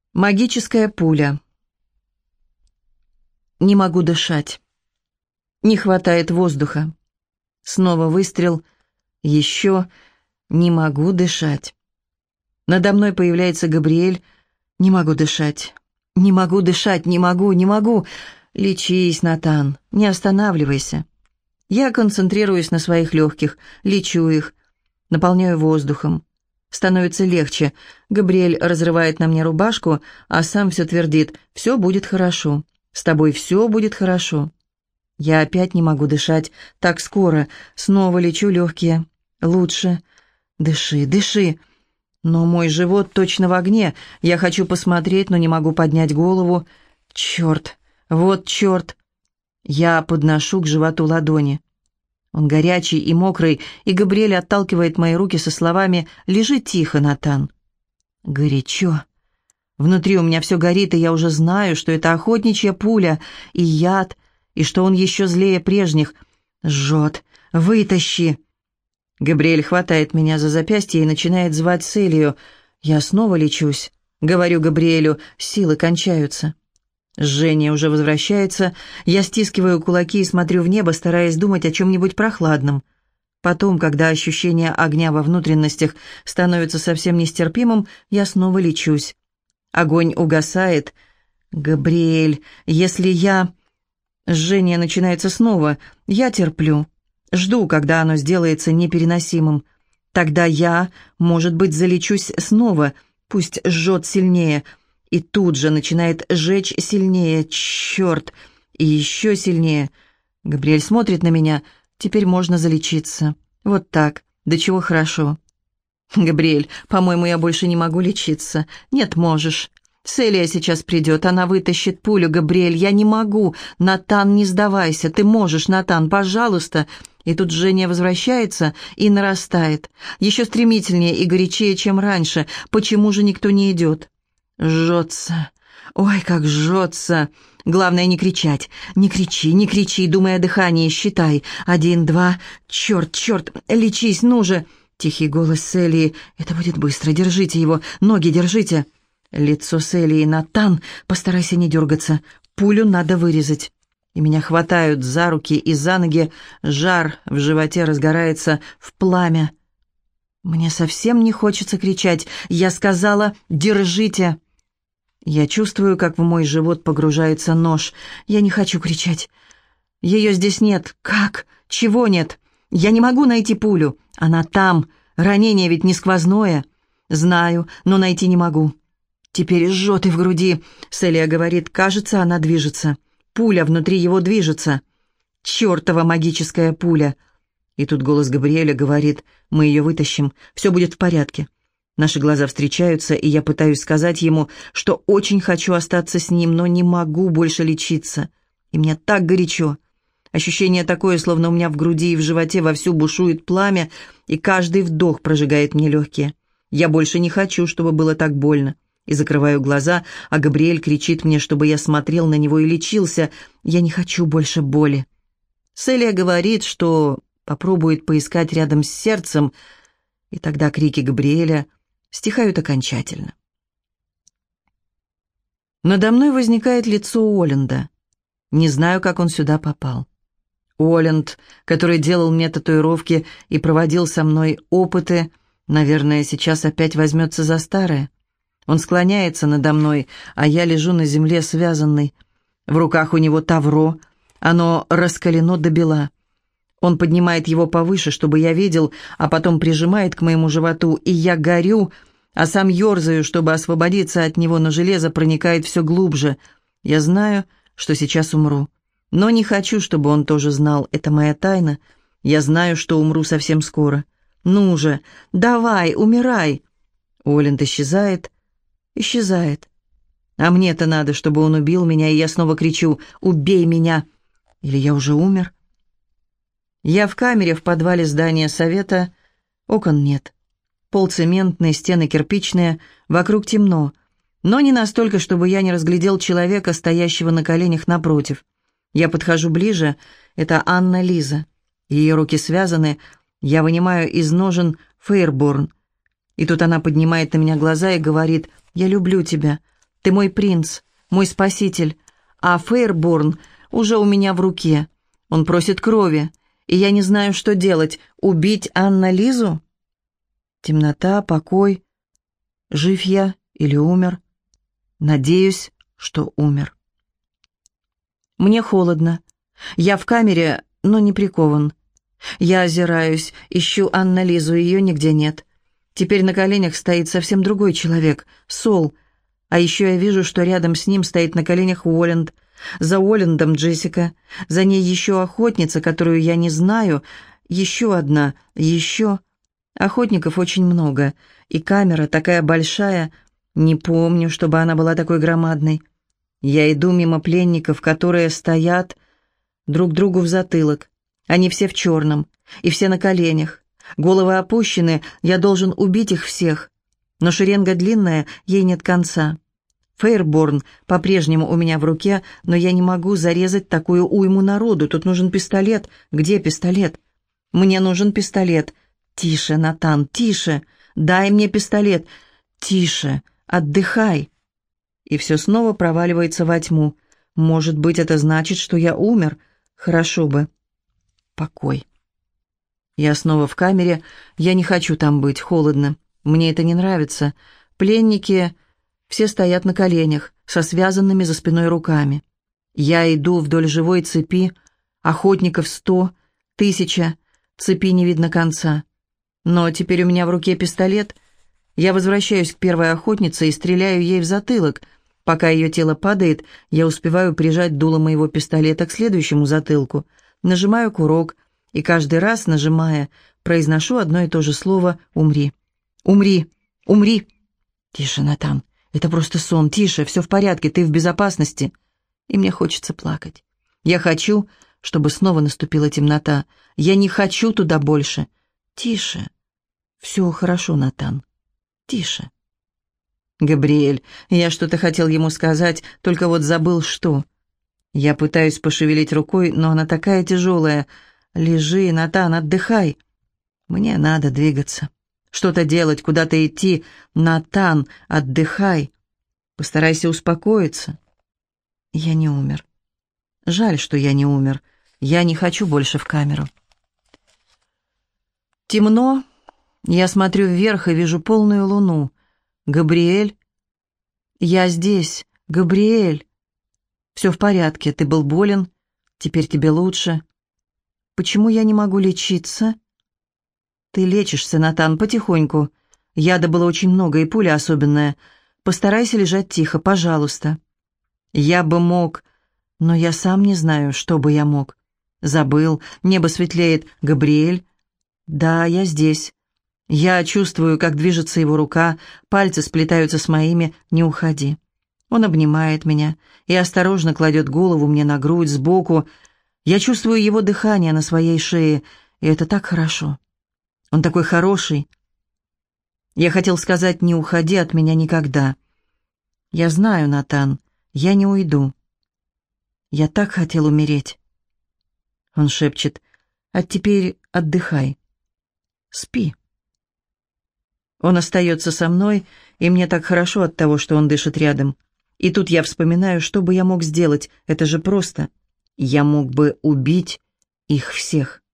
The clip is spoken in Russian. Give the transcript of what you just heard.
Магическая пуля. Не могу дышать. Не хватает воздуха. Снова выстрел. Еще не могу дышать. Надо мной появляется Габриэль. Не могу дышать. Не могу дышать, не могу. Лечись, Натан, не останавливайся. Я концентрируюсь на своих легких, лечу их, наполняю воздухом. Становится легче. Габриэль разрывает на мне рубашку, а сам все твердит: «Все будет хорошо. С тобой все будет хорошо». Я опять не могу дышать так скоро. Снова лечу легкие. Лучше. Дыши, дыши. Но мой живот точно в огне. Я хочу посмотреть, но не могу поднять голову. Черт, вот черт. Я подношу к животу ладони. Он горячий и мокрый, и Габриэль отталкивает мои руки со словами: «Лежи тихо, Натан». Горячо. Внутри у меня все горит, и я уже знаю, что это охотничья пуля и яд, и что он еще злее прежних. Жжет. Вытащи. Габриэль хватает меня за запястье и начинает звать Селию. Я снова лечусь. Говорю Габриэлю: силы кончаются. Жжение уже возвращается. Я стискиваю кулаки и смотрю в небо, стараясь думать о чем-нибудь прохладном. Потом, когда ощущение огня во внутренностях становится совсем нестерпимым, я снова лечусь. Огонь угасает. Габриэль, если я... Жжение начинается снова. Я терплю. Жду, когда оно сделается непереносимым. Тогда я, может быть, залечусь снова. Пусть жжет сильнее. И тут же начинает жечь сильнее. Черт! И еще сильнее. Габриэль смотрит на меня. Теперь можно залечиться. Вот так. До чего хорошо. Габриэль, по-моему, я больше не могу лечиться. Нет, можешь. Селия сейчас придет, она вытащит пулю. Габриэль, я не могу. Натан, не сдавайся. Ты можешь, Натан, пожалуйста. И тут жжение возвращается и нарастает. Еще стремительнее и горячее, чем раньше. Почему же никто не идет? Жжется. Ой, как жжется. Главное не кричать. Не кричи, не кричи, думай о дыхании, считай. 1, 2. Черт, черт, лечись, ну же. Тихий голос Селии. Это будет быстро, держите его. Ноги держите. Лицо Селии. Натан, постарайся не дергаться. Пулю надо вырезать. И меня хватают за руки и за ноги. Жар в животе разгорается в пламя. Мне совсем не хочется кричать. Я сказала: «Держите». Я чувствую, как в мой живот погружается нож. Я не хочу кричать. Ее здесь нет. Как? Чего нет? Я не могу найти пулю. Она там. Ранение ведь не сквозное. Знаю, но найти не могу. Теперь жжет и в груди. Селия говорит: кажется, она движется. Пуля внутри его движется. Чертова магическая пуля. И тут голос Габриэля говорит: мы ее вытащим. Все будет в порядке. Наши глаза встречаются, и я пытаюсь сказать ему, что очень хочу остаться с ним, но не могу больше лечиться. И мне так горячо. Ощущение такое, словно у меня в груди и в животе вовсю бушует пламя, и каждый вдох прожигает мне легкие. Я больше не хочу, чтобы было так больно. И закрываю глаза, а Габриэль кричит мне, чтобы я смотрел на него и лечился. Я не хочу больше боли. Селия говорит, что попробует поискать рядом с сердцем, и тогда крики Габриэля стихают окончательно. Надо мной возникает лицо Уолленда. Не знаю, как он сюда попал. Уолленд, который делал мне татуировки и проводил со мной опыты, наверное, сейчас опять возьмется за старое. Он склоняется надо мной, а я лежу на земле связанный. В руках у него тавро, оно раскалено до бела. Он поднимает его повыше, чтобы я видел, а потом прижимает к моему животу, и я горю, а сам ерзаю, чтобы освободиться от него, но железо проникает все глубже. Я знаю, что сейчас умру, но не хочу, чтобы он тоже знал. Это моя тайна. Я знаю, что умру совсем скоро. Ну же, давай, умирай. Уолленд исчезает. А мне-то надо, чтобы он убил меня, и я снова кричу: «Убей меня!» Или я уже умер? Я в камере в подвале здания совета. Окон нет. Пол цементный, стены кирпичные, вокруг темно. Но не настолько, чтобы я не разглядел человека, стоящего на коленях напротив. Я подхожу ближе. Это Анна Лиза. Ее руки связаны. Я вынимаю из ножен фейерборн. И тут она поднимает на меня глаза и говорит: «Я люблю тебя. Ты мой принц, мой спаситель, а Фейрборн уже у меня в руке. Он просит крови, и я не знаю, что делать. Убить Анна-Лизу? Темнота, покой. Жив я или умер? Надеюсь, что умер. Мне холодно. Я в камере, но не прикован. Я озираюсь, ищу Анна-Лизу, ее нигде нет. Теперь на коленях стоит совсем другой человек, Сол. А еще я вижу, что рядом с ним стоит на коленях Уолланд. За Уолландом Джессика. За ней еще охотница, которую я не знаю. Еще одна, еще. Охотников очень много. И камера такая большая. Не помню, чтобы она была такой громадной. Я иду мимо пленников, которые стоят друг другу в затылок. Они все в черном, и все на коленях. Головы опущены, я должен убить их всех. Но шеренга длинная, ей нет конца. Фейрборн по-прежнему у меня в руке, но я не могу зарезать такую уйму народу. Тут нужен пистолет. Где пистолет? Мне нужен пистолет. Тише, Натан, тише. Дай мне пистолет. Тише, отдыхай. И все снова проваливается во тьму. Может быть, это значит, что я умер? Хорошо бы. Покой. Я снова в камере. Я не хочу там быть, холодно. Мне это не нравится. Пленники все стоят на коленях, со связанными за спиной руками. Я иду вдоль живой цепи. Охотников 100, 1000. Цепи не видно конца. Но теперь у меня в руке пистолет. Я возвращаюсь к первой охотнице и стреляю ей в затылок. Пока ее тело падает, я успеваю прижать дуло моего пистолета к следующему затылку. Нажимаю курок, и каждый раз, нажимая, произношу одно и то же слово «Умри! Умри! Умри!» «Тише, Натан, это просто сон, тише, все в порядке, ты в безопасности!» И мне хочется плакать. Я хочу, чтобы снова наступила темнота. Я не хочу туда больше. «Тише! Все хорошо, Натан, тише!» «Габриэль, я что-то хотел ему сказать, только вот забыл, что...» Я пытаюсь пошевелить рукой, но она такая тяжелая. «Лежи, Натан, отдыхай!» Мне надо двигаться. Что-то делать, куда-то идти. «Натан, отдыхай!» Постарайся успокоиться. Я не умер. Жаль, что я не умер. Я не хочу больше в камеру. Темно. Я смотрю вверх и вижу полную луну. «Габриэль?» «Я здесь, Габриэль!» «Все в порядке, ты был болен, теперь тебе лучше». «Почему я не могу лечиться?» «Ты лечишься, Натан, потихоньку. Яда было очень много, и пуля особенная. Постарайся лежать тихо, пожалуйста». «Я бы мог, но я сам не знаю, что бы я мог». «Забыл, небо светлеет. Габриэль?» «Да, я здесь. Я чувствую, как движется его рука, пальцы сплетаются с моими. Не уходи». Он обнимает меня и осторожно кладет голову мне на грудь сбоку. Я чувствую его дыхание на своей шее, и это так хорошо. Он такой хороший. Я хотел сказать: «Не уходи от меня никогда». Я знаю, Натан, я не уйду. Я так хотел умереть. Он шепчет: «А теперь отдыхай. Спи». Он остается со мной, и мне так хорошо от того, что он дышит рядом. И тут я вспоминаю, что бы я мог сделать. Это же просто. Я мог бы убить их всех.